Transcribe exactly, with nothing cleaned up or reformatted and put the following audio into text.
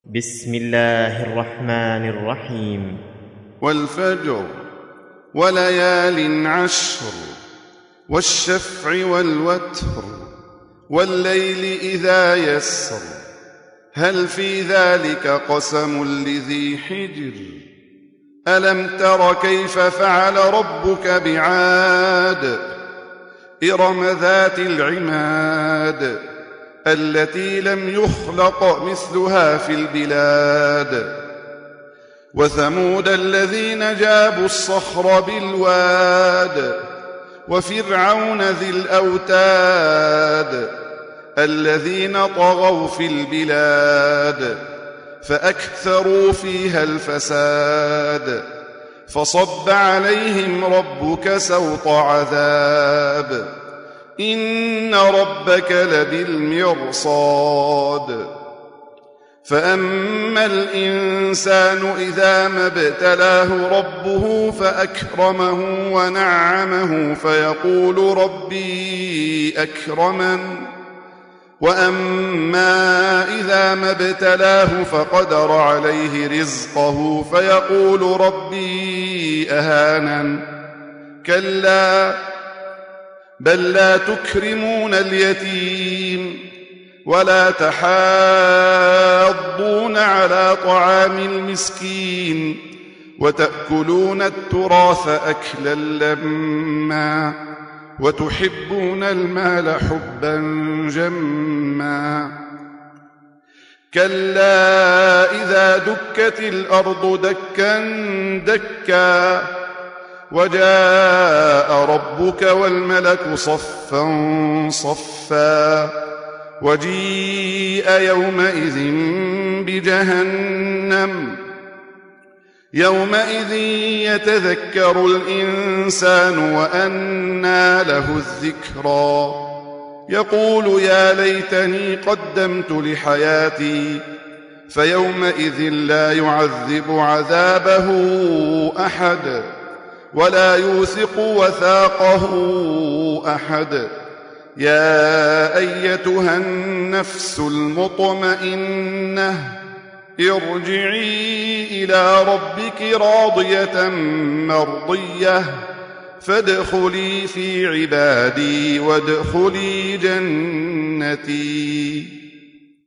بسم الله الرحمن الرحيم. والفجر وليال عشر والشفع والوتر والليل إذا يسر هل في ذلك قسم لذي حجر ألم تر كيف فعل ربك بعاد إرم ذات العماد التي لم يخلق مثلها في البلاد وثمود الذين جابوا الصخر بالواد وفرعون ذي الأوتاد الذين طغوا في البلاد فأكثروا فيها الفساد فصب عليهم ربك سوط عذاب إن ربك لبالمرصاد فأما الإنسان إذا ما ابتلاه ربه فأكرمه ونعمه فيقول ربي أكرمن وأما إذا ما ابتلاه فقدر عليه رزقه فيقول ربي أهانن كلا بل لا تكرمون اليتيم ولا تحاضون على طعام المسكين وتأكلون التراث أكلا لما وتحبون المال حبا جما كلا إذا دكت الأرض دكا دكا وجاء ربك والملك صفا صفا وجيء يومئذ بجهنم يومئذ يتذكر الإنسان وأنى له الذكرى يقول يا ليتني قدمت لحياتي فيومئذ لا يعذب عذابه أحد ولا يوثق وثاقه أحد يا أيتها النفس المطمئنة ارجعي إلى ربك راضية مرضية فادخلي في عبادي وادخلي جنتي.